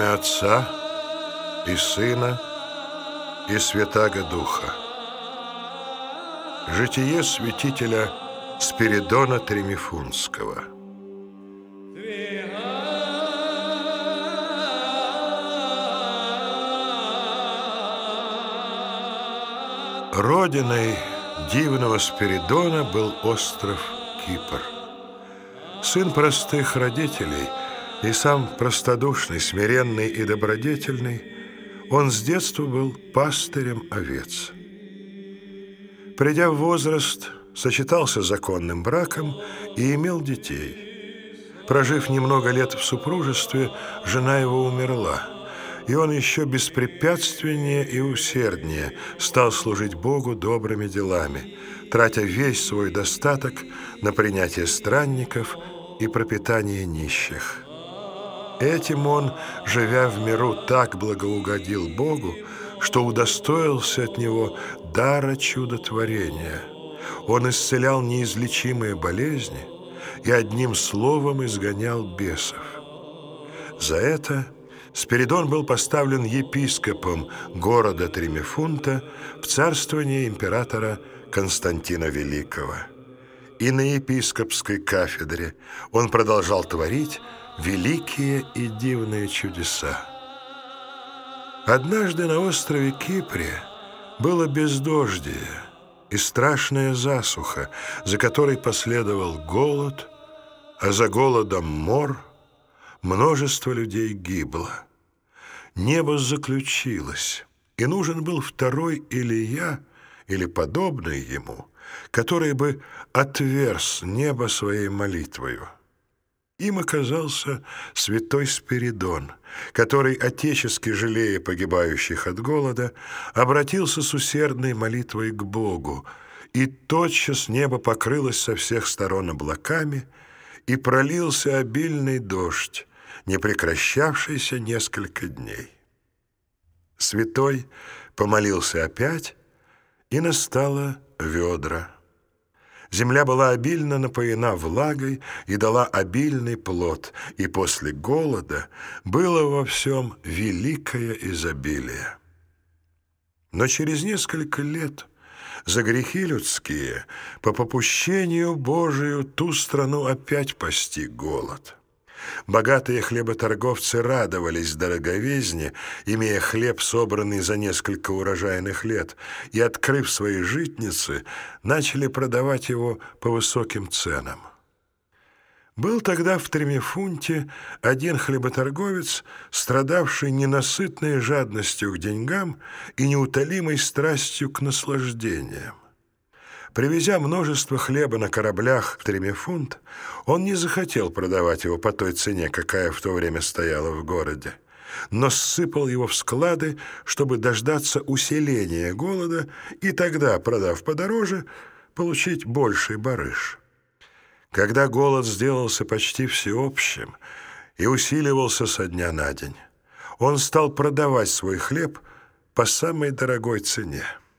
имя Отца и Сына и Святаго Духа. Житие святителя Спиридона Тремифунтского. Родиной дивного Спиридона был остров Кипр. Сын простых родителей и сам простодушный, смиренный и добродетельный, он с детства был пастырем овец. Придя в возраст, сочетался законным браком и имел детей. Прожив немного лет в супружестве, жена его умерла, и он еще беспрепятственнее и усерднее стал служить Богу добрыми делами, тратя весь свой достаток на принятие странников и пропитание нищих. Этим он, живя в миру, так благоугодил Богу, что удостоился от Него дара чудотворения. Он исцелял неизлечимые болезни и одним словом изгонял бесов. За это Спиридон был поставлен епископом города Тремифунта в царствование императора Константина Великого. И на епископской кафедре он продолжал творить великие и дивные чудеса. Однажды на острове Кипре было бездождие и страшная засуха, за которой последовал голод, а за голодом мор. Множество людей гибло. Небо заключилось, и нужен был второй Илия, или подобный ему, который бы отверз небо своей молитвою. Им оказался святой Спиридон, который, отечески жалея погибающих от голода, обратился с усердной молитвой к Богу, и тотчас небо покрылось со всех сторон облаками, и пролился обильный дождь, не прекращавшийся несколько дней. Святой помолился опять, и настало ведра. Земля была обильно напоена влагой и дала обильный плод, и после голода было во всем великое изобилие. Но через несколько лет за грехи людские по попущению Божию ту страну опять постиг голод. Богатые хлеботорговцы радовались дороговизне, имея хлеб, собранный за несколько урожайных лет, и, открыв свои житницы, начали продавать его по высоким ценам. Был тогда в Тремифунте один хлеботорговец, страдавший ненасытной жадностью к деньгам и неутолимой страстью к наслаждениям. Привезя множество хлеба на кораблях в Тремифунт, он не захотел продавать его по той цене, какая в то время стояла в городе, но ссыпал его в склады, чтобы дождаться усиления голода и тогда, продав подороже, получить больший барыш. Когда голод сделался почти всеобщим и усиливался со дня на день, он стал продавать свой хлеб по самой дорогой цене.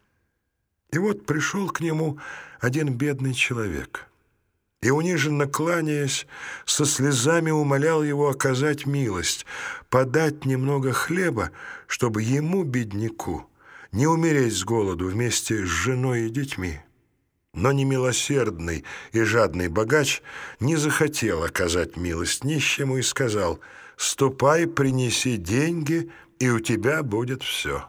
И вот пришел к нему один бедный человек, и, униженно кланяясь, со слезами умолял его оказать милость, подать немного хлеба, чтобы ему, бедняку, не умереть с голоду вместе с женой и детьми. Но немилосердный и жадный богач не захотел оказать милость нищему и сказал: «Ступай, принеси деньги, и у тебя будет все».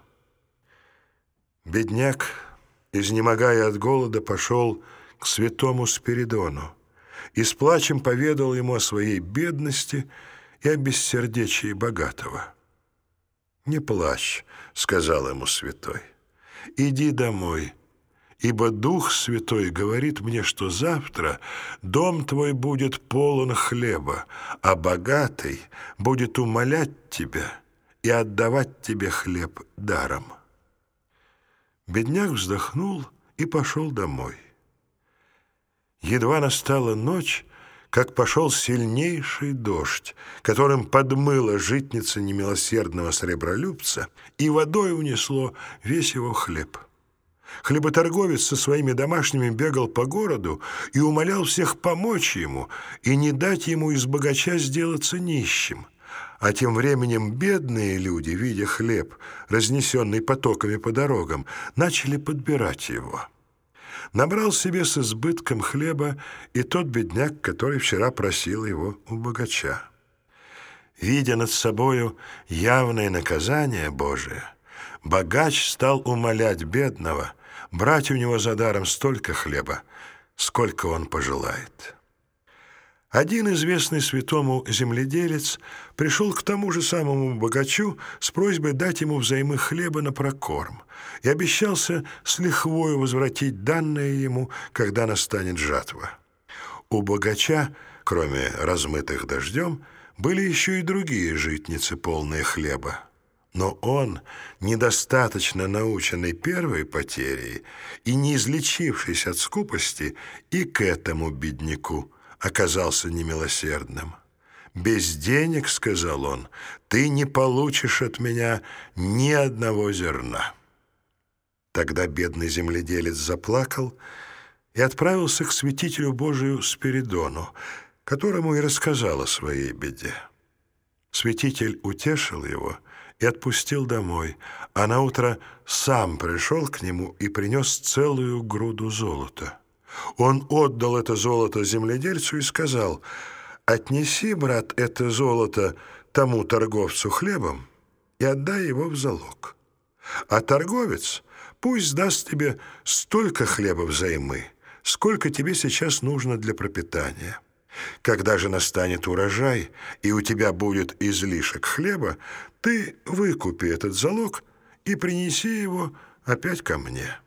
Бедняк, изнемогая от голода, пошел к святому Спиридону и с плачем поведал ему о своей бедности и о бессердечии богатого. «Не плачь», — сказал ему святой, — «иди домой, ибо Дух Святой говорит мне, что завтра дом твой будет полон хлеба, а богатый будет умолять тебя и отдавать тебе хлеб даром». Бедняк вздохнул и пошел домой. Едва настала ночь, как пошел сильнейший дождь, которым подмыла житница немилосердного сребролюбца, и водой унесло весь его хлеб. Хлеботорговец со своими домашними бегал по городу и умолял всех помочь ему и не дать ему из богача сделаться нищим. А тем временем бедные люди, видя хлеб, разнесенный потоками по дорогам, начали подбирать его. Набрал себе с избытком хлеба и тот бедняк, который вчера просил его у богача. Видя над собою явное наказание Божие, богач стал умолять бедного брать у него за даром столько хлеба, сколько он пожелает. Один известный святому земледелец пришел к тому же самому богачу с просьбой дать ему взаймы хлеба на прокорм и обещался с лихвою возвратить данное ему, когда настанет жатва. У богача, кроме размытых дождем, были еще и другие житницы, полные хлеба. Но он, недостаточно наученный первой потерей и не излечившись от скупости, и к этому бедняку оказался немилосердным. «Без денег, — сказал он, — ты не получишь от меня ни одного зерна». Тогда бедный земледелец заплакал и отправился к святителю Божию Спиридону, которому и рассказал о своей беде. Святитель утешил его и отпустил домой, а наутро сам пришел к нему и принес целую груду золота. Он отдал это золото земледельцу и сказал: «Отнеси, брат, это золото тому торговцу хлебом и отдай его в залог. А торговец пусть даст тебе столько хлеба взаймы, сколько тебе сейчас нужно для пропитания. Когда же настанет урожай, и у тебя будет излишек хлеба, ты выкупи этот залог и принеси его опять ко мне».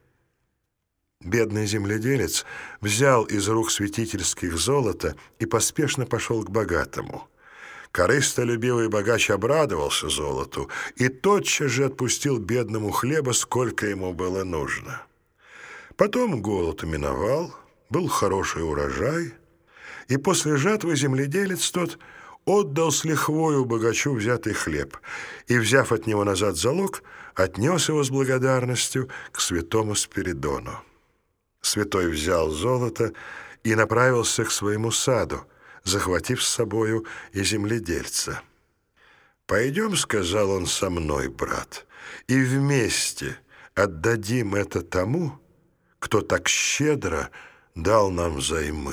Бедный земледелец взял из рук святительских золото и поспешно пошел к богатому. Корыстолюбивый богач обрадовался золоту и тотчас же отпустил бедному хлеба, сколько ему было нужно. Потом голод миновал, был хороший урожай, и после жатвы земледелец тот отдал с лихвою богачу взятый хлеб и, взяв от него назад залог, отнес его с благодарностью к святому Спиридону. Святой взял золото и направился к своему саду, захватив с собою и земледельца. «Пойдем, — сказал он, — со мной, брат, и вместе отдадим это тому, кто так щедро дал нам взаймы».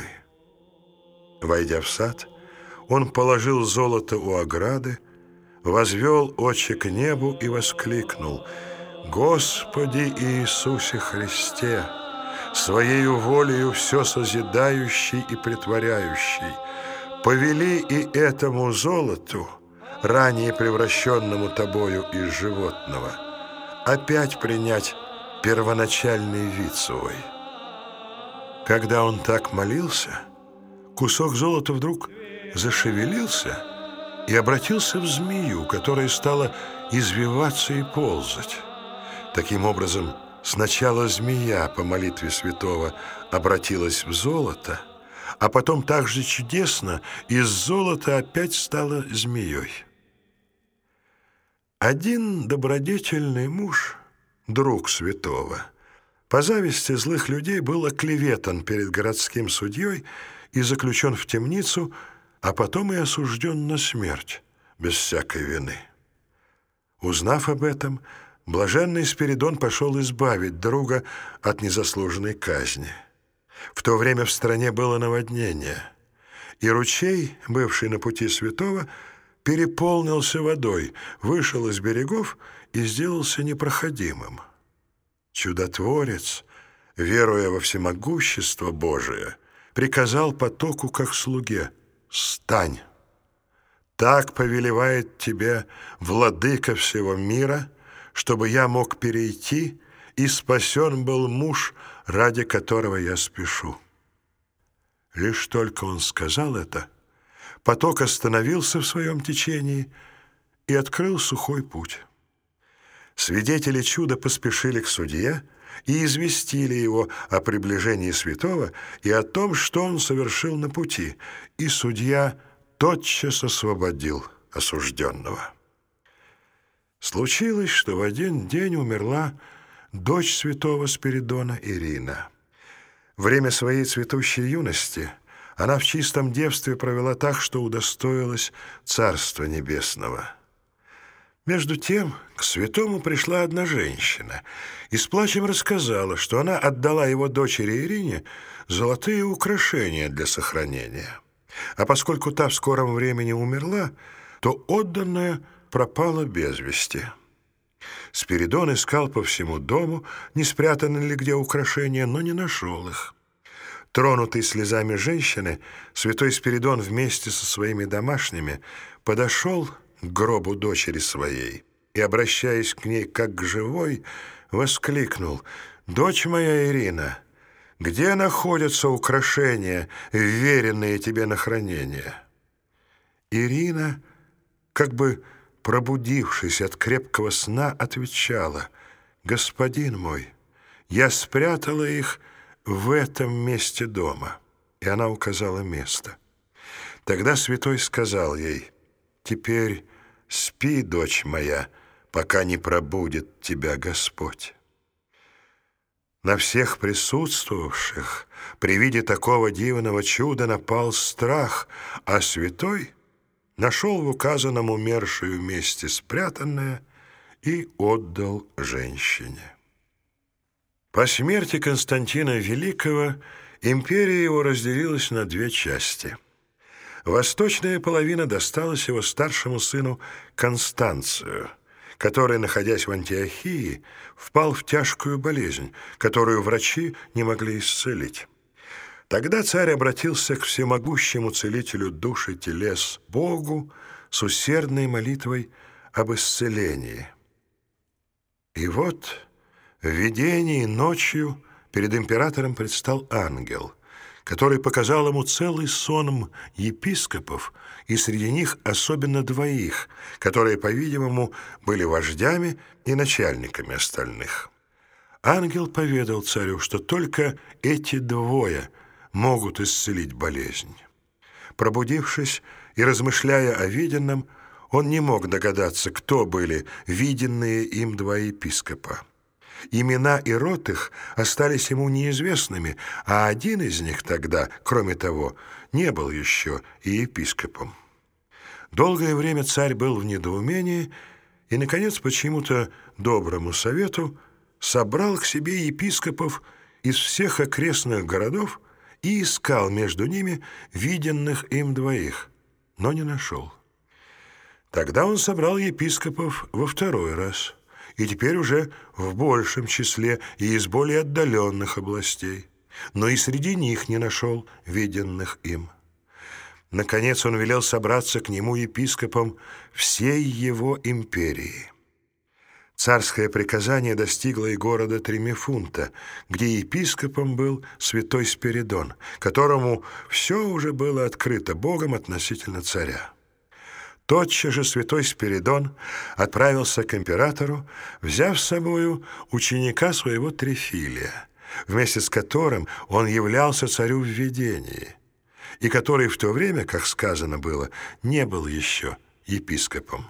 Войдя в сад, он положил золото у ограды, возвел очи к небу и воскликнул: «Господи Иисусе Христе, Своею волею все созидающий и претворяющий, повели и этому золоту, ранее превращенному Тобою из животного, опять принять первоначальный вид свой». Когда он так молился, кусок золота вдруг зашевелился и обратился в змею, которая стала извиваться и ползать. Таким образом, сначала змея по молитве святого обратилась в золото, а потом так же чудесно из золота опять стала змеей. Один добродетельный муж, друг святого, по зависти злых людей был оклеветан перед городским судьей и заключен в темницу, а потом и осужден на смерть без всякой вины. Узнав об этом, блаженный Спиридон пошел избавить друга от незаслуженной казни. В то время в стране было наводнение, и ручей, бывший на пути святого, переполнился водой, вышел из берегов и сделался непроходимым. Чудотворец, веруя во всемогущество Божие, приказал потоку как слуге: «Стань! Так повелевает тебе владыка всего мира, чтобы я мог перейти, и спасен был муж, ради которого я спешу». Лишь только он сказал это, поток остановился в своем течении и открыл сухой путь. Свидетели чуда поспешили к судье и известили его о приближении святого и о том, что он совершил на пути, и судья тотчас освободил осужденного. Случилось, что в один день умерла дочь святого Спиридона Ирина. Время своей цветущей юности Она в чистом девстве провела так, что удостоилась Царства Небесного. Между тем к святому пришла одна женщина и с плачем рассказала, что она отдала его дочери Ирине золотые украшения для сохранения. А поскольку та в скором времени умерла, то отданная пропала без вести. Спиридон искал по всему дому, не спрятаны ли где украшения, но не нашел их. Тронутый слезами женщины, святой Спиридон вместе со своими домашними подошел к гробу дочери своей и, обращаясь к ней как к живой, воскликнул: «Дочь моя Ирина, где находятся украшения, вверенные тебе на хранение?» Ирина, как бы пробудившись от крепкого сна, отвечала: «Господин мой, я спрятала их в этом месте дома». И она указала место. Тогда святой сказал ей: «Теперь спи, дочь моя, пока не пробудит тебя Господь». На всех присутствовавших при виде такого дивного чуда напал страх, а святой нашел в указанном умершую месте спрятанное и отдал женщине. По смерти Константина Великого империя его разделилась на две части. Восточная половина досталась его старшему сыну Констанцию, который, находясь в Антиохии, впал в тяжкую болезнь, которую врачи не могли исцелить. Тогда царь обратился к всемогущему целителю душ и телес Богу с усердной молитвой об исцелении. И вот в видении ночью перед императором предстал ангел, который показал ему целый сон епископов, и среди них особенно двоих, которые, по-видимому, были вождями и начальниками остальных. Ангел поведал царю, что только эти двое могут исцелить болезнь. Пробудившись и размышляя о виденном, он не мог догадаться, кто были виденные им два епископа. Имена и род их остались ему неизвестными, а один из них тогда, кроме того, не был еще и епископом. Долгое время царь был в недоумении и, наконец, по чьему-то доброму совету собрал к себе епископов из всех окрестных городов и искал между ними виденных им двоих, но не нашел. Тогда он собрал епископов во второй раз, и теперь уже в большем числе и из более отдаленных областей, но и среди них не нашел виденных им. Наконец он велел собраться к нему епископам всей его империи. Царское приказание достигло и города Тремифунта, где епископом был святой Спиридон, которому все уже было открыто Богом относительно царя. Тотчас же святой Спиридон отправился к императору, взяв с собою ученика своего Трифилия, вместе с которым он являлся царю в видении, и который в то время, как сказано было, не был еще епископом.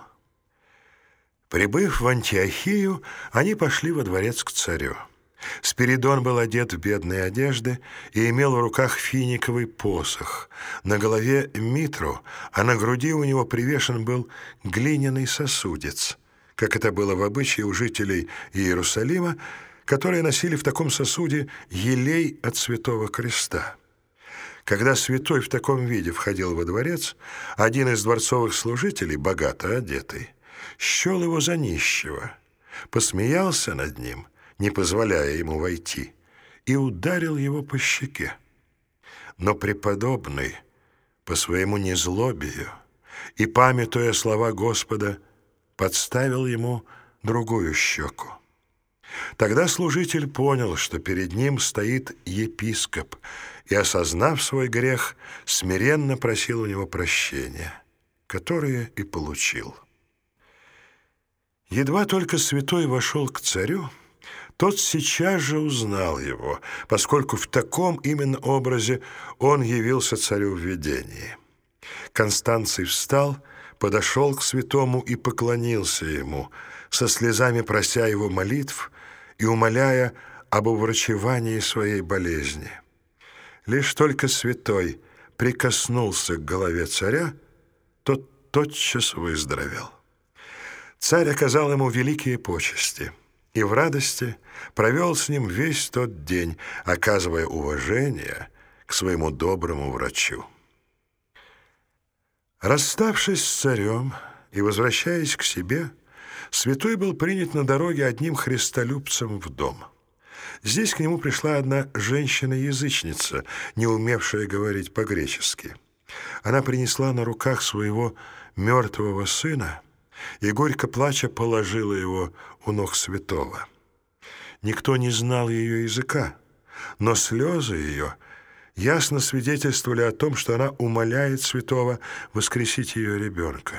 Прибыв в Антиохию, они пошли во дворец к царю. Спиридон был одет в бедные одежды и имел в руках финиковый посох, на голове митру, а на груди у него привешен был глиняный сосудец, как это было в обычае у жителей Иерусалима, которые носили в таком сосуде елей от Святого Креста. Когда святой в таком виде входил во дворец, один из дворцовых служителей, богато одетый, счел его за нищего, посмеялся над ним, не позволяя ему войти, и ударил его по щеке. Но преподобный по своему незлобию и, памятуя слова Господа, подставил ему другую щеку. Тогда служитель понял, что перед ним стоит епископ, и, осознав свой грех, смиренно просил у него прощения, которое и получил. Едва только святой вошел к царю, тот сейчас же узнал его, поскольку в таком именно образе он явился царю в видении. Констанций встал, подошел к святому и поклонился ему, со слезами прося его молитв и умоляя об уврачевании своей болезни. Лишь только святой прикоснулся к голове царя, тот тотчас выздоровел. Царь оказал ему великие почести и в радости провел с ним весь тот день, оказывая уважение к своему доброму врачу. Расставшись с царем и возвращаясь к себе, святой был принят на дороге одним христолюбцем в дом. Здесь к нему пришла одна женщина-язычница, не умевшая говорить по-гречески. Она принесла на руках своего мертвого сына и, горько плача, положила его у ног святого. Никто не знал ее языка, но слезы ее ясно свидетельствовали о том, что она умоляет святого воскресить ее ребенка.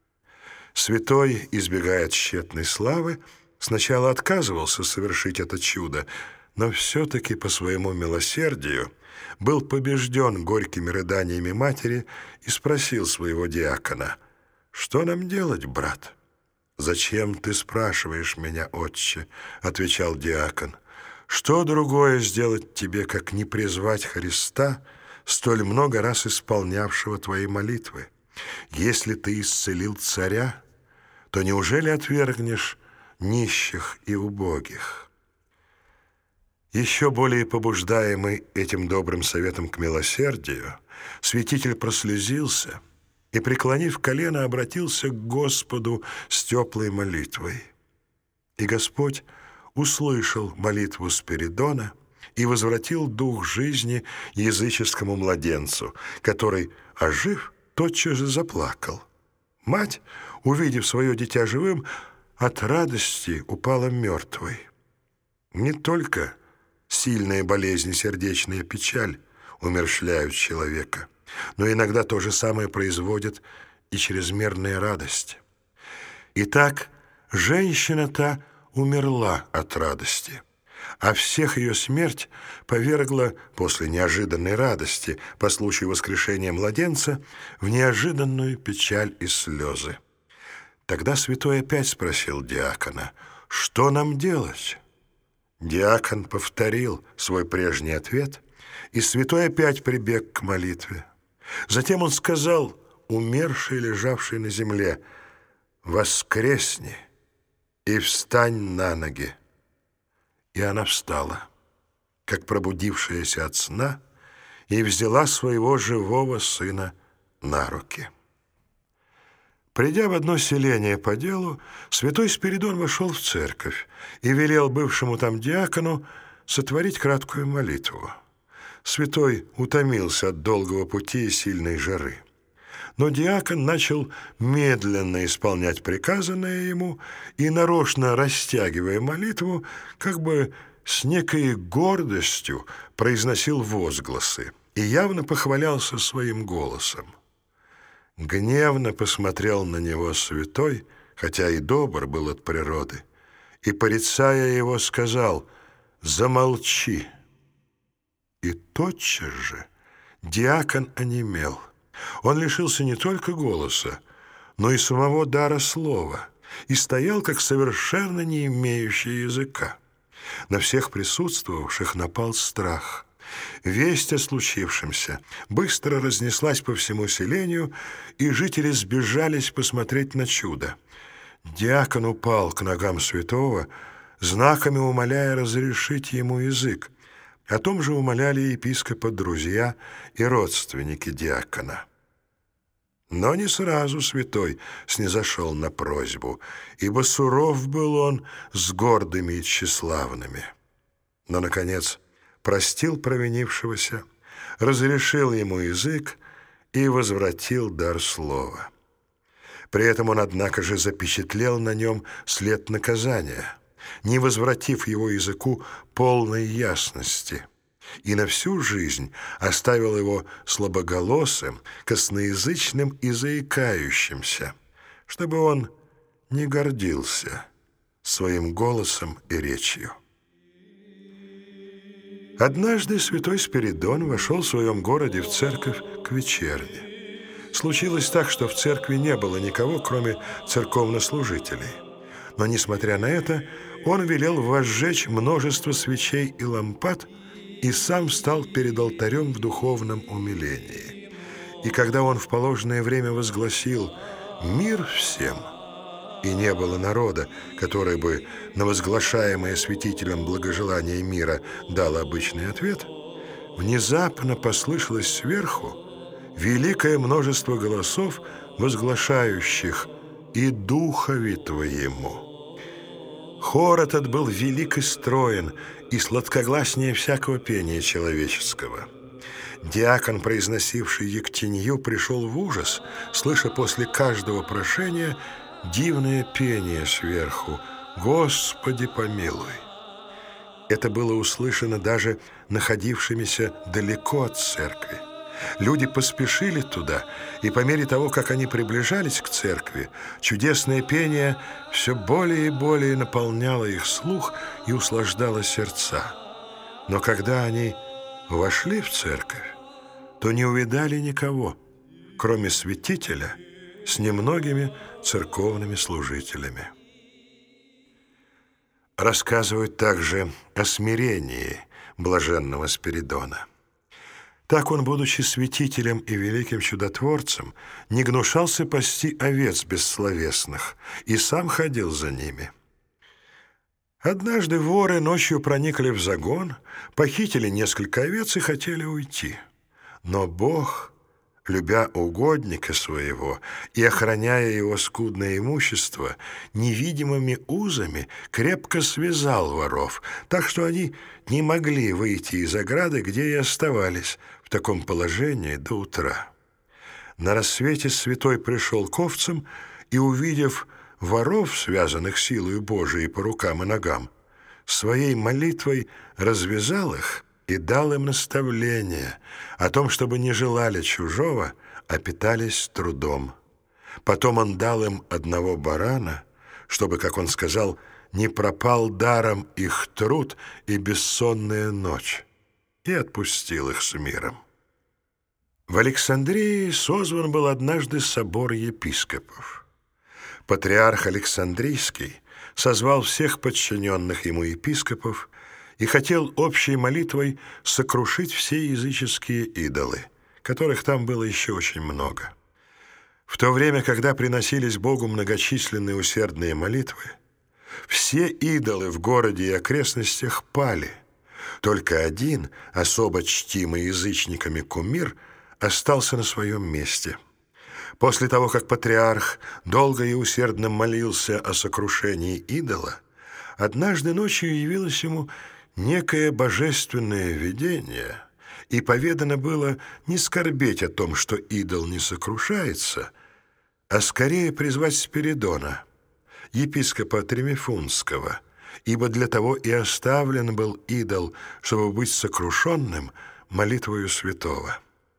Святой, избегая тщетной славы, сначала отказывался совершить это чудо, но все-таки по своему милосердию был побежден горькими рыданиями матери и спросил своего диакона: «Что нам делать, брат?» «Зачем ты спрашиваешь меня, отче?» — отвечал диакон. «Что другое сделать тебе, как не призвать Христа, столь много раз исполнявшего твои молитвы? Если ты исцелил царя, то неужели отвергнешь нищих и убогих?» Еще более побуждаемый этим добрым советом к милосердию, святитель прослезился и, преклонив колено, обратился к Господу с теплой молитвой. И Господь услышал молитву Спиридона и возвратил дух жизни языческому младенцу, который, ожив, тотчас же заплакал. Мать, увидев свое дитя живым, от радости упала мертвой. Не только сильная болезнь и сердечная печаль умерщвляют человека, но иногда то же самое производит и чрезмерная радость. Итак, женщина-то умерла от радости, а всех ее смерть повергла после неожиданной радости по случаю воскрешения младенца в неожиданную печаль и слезы. Тогда святой опять спросил диакона: «Что нам делать?» Диакон повторил свой прежний ответ, и святой опять прибег к молитве. Затем он сказал умершей, лежавшей на земле: «Воскресни и встань на ноги». И она встала, как пробудившаяся от сна, и взяла своего живого сына на руки. Придя в одно селение по делу, святой Спиридон вошел в церковь и велел бывшему там диакону сотворить краткую молитву. Святой утомился от долгого пути и сильной жары. Но диакон начал медленно исполнять приказанное ему и, нарочно растягивая молитву, как бы с некой гордостью произносил возгласы и явно похвалялся своим голосом. Гневно посмотрел на него святой, хотя и добр был от природы, и, порицая его, сказал: «Замолчи». И тотчас же диакон онемел. Он лишился не только голоса, но и самого дара слова, и стоял, как совершенно не имеющий языка. На всех присутствовавших напал страх. Весть о случившемся быстро разнеслась по всему селению, и жители сбежались посмотреть на чудо. Диакон упал к ногам святого, знаками умоляя разрешить ему язык. О том же умоляли епископа друзья и родственники диакона. Но не сразу святой снизошел на просьбу, ибо суров был он с гордыми и тщеславными. Но, наконец, простил провинившегося, разрешил ему язык и возвратил дар слова. При этом он, однако же, запечатлел на нем след наказания, не возвратив его языку полной ясности, и на всю жизнь оставил его слабоголосым, косноязычным и заикающимся, чтобы он не гордился своим голосом и речью. Однажды святой Спиридон вошел в своем городе в церковь к вечерне. Случилось так, что в церкви не было никого, кроме церковнослужителей. Но, несмотря на это, он велел возжечь множество свечей и лампад и сам встал перед алтарем в духовном умилении. И когда он в положенное время возгласил «Мир всем!», и не было народа, который бы на возглашаемое святителем благожелание мира дал обычный ответ, внезапно послышалось сверху великое множество голосов, возглашающих «И Духови Твоему». Хор этот был велик и строен, и сладкогласнее всякого пения человеческого. Диакон, произносивший ектенью, пришел в ужас, слыша после каждого прошения дивное пение сверху «Господи, помилуй». Это было услышано даже находившимися далеко от церкви. Люди поспешили туда, и по мере того, как они приближались к церкви, чудесное пение все более и более наполняло их слух и услаждало сердца. Но когда они вошли в церковь, то не увидали никого, кроме святителя с немногими церковными служителями. Рассказывают также о смирении блаженного Спиридона. Так он, будучи святителем и великим чудотворцем, не гнушался пасти овец бессловесных и сам ходил за ними. Однажды воры ночью проникли в загон, похитили несколько овец и хотели уйти. Но Бог, любя угодника своего и охраняя его скудное имущество, невидимыми узами крепко связал воров, так что они не могли выйти из ограды, где и оставались в таком положении до утра. На рассвете святой пришел к овцам и, увидев воров, связанных силою Божией по рукам и ногам, своей молитвой развязал их и дал им наставление о том, чтобы не желали чужого, а питались трудом. Потом он дал им одного барана, чтобы, как он сказал, не пропал даром их труд и бессонная ночь, и отпустил их с миром. В Александрии созван был однажды собор епископов. Патриарх Александрийский созвал всех подчиненных ему епископов и хотел общей молитвой сокрушить все языческие идолы, которых там было еще очень много. В то время, когда приносились Богу многочисленные усердные молитвы, все идолы в городе и окрестностях пали. Только один, особо чтимый язычниками кумир, остался на своем месте. После того, как патриарх долго и усердно молился о сокрушении идола, однажды ночью явилось ему некое божественное видение, и поведано было не скорбеть о том, что идол не сокрушается, а скорее призвать Спиридона, епископа Тремифунского, ибо для того и оставлен был идол, чтобы быть сокрушенным молитвою святого.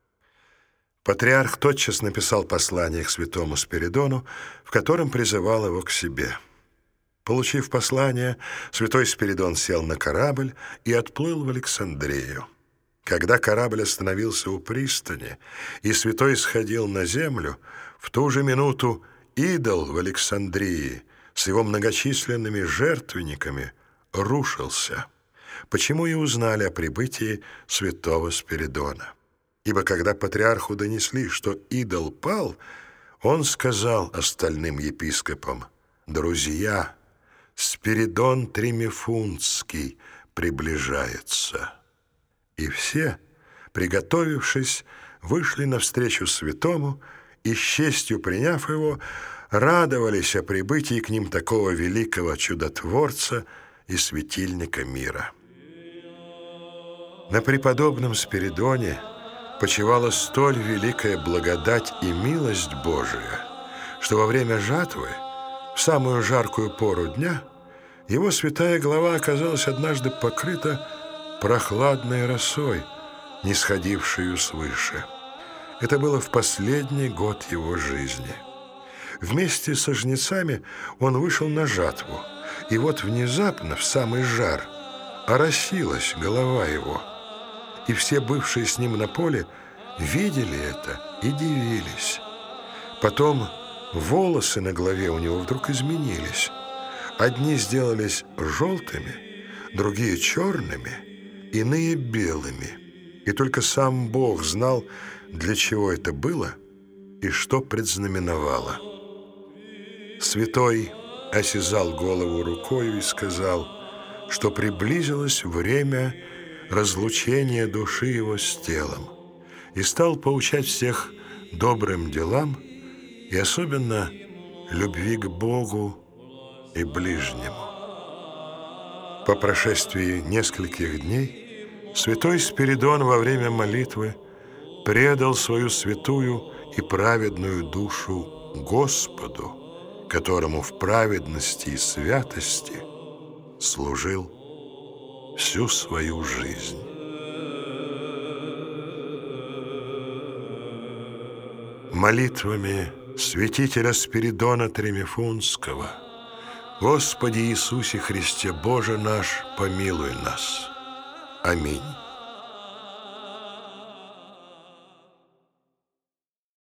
Патриарх тотчас написал послание к святому Спиридону, в котором призывал его к себе. Получив послание, святой Спиридон сел на корабль и отплыл в Александрию. Когда корабль остановился у пристани, и святой сходил на землю, в ту же минуту идол в Александрии с его многочисленными жертвенниками рушился, почему и узнали о прибытии святого Спиридона. Ибо когда патриарху донесли, что идол пал, он сказал остальным епископам: «Друзья, Спиридон Тремифунский приближается». И все, приготовившись, вышли навстречу святому и, с честью приняв его, радовались о прибытии к ним такого великого чудотворца и светильника мира. На преподобном Спиридоне почивала столь великая благодать и милость Божия, что во время жатвы, в самую жаркую пору дня, его святая голова оказалась однажды покрыта прохладной росой, нисходившую свыше. Это было в последний год его жизни. Вместе со жнецами он вышел на жатву, и вот внезапно, в самый жар, оросилась голова его. И все бывшие с ним на поле видели это и дивились. Потом волосы на голове у него вдруг изменились. Одни сделались желтыми, другие черными, иные белыми. И только сам Бог знал, для чего это было и что предзнаменовало. Святой осязал голову рукою и сказал, что приблизилось время разлучения души его с телом, и стал поучать всех добрым делам и особенно любви к Богу и ближнему. По прошествии нескольких дней святой Спиридон во время молитвы предал свою святую и праведную душу Господу, которому в праведности и святости служил всю свою жизнь. Молитвами святителя Спиридона Тремифунского: Господи Иисусе Христе, Боже наш, помилуй нас. Аминь.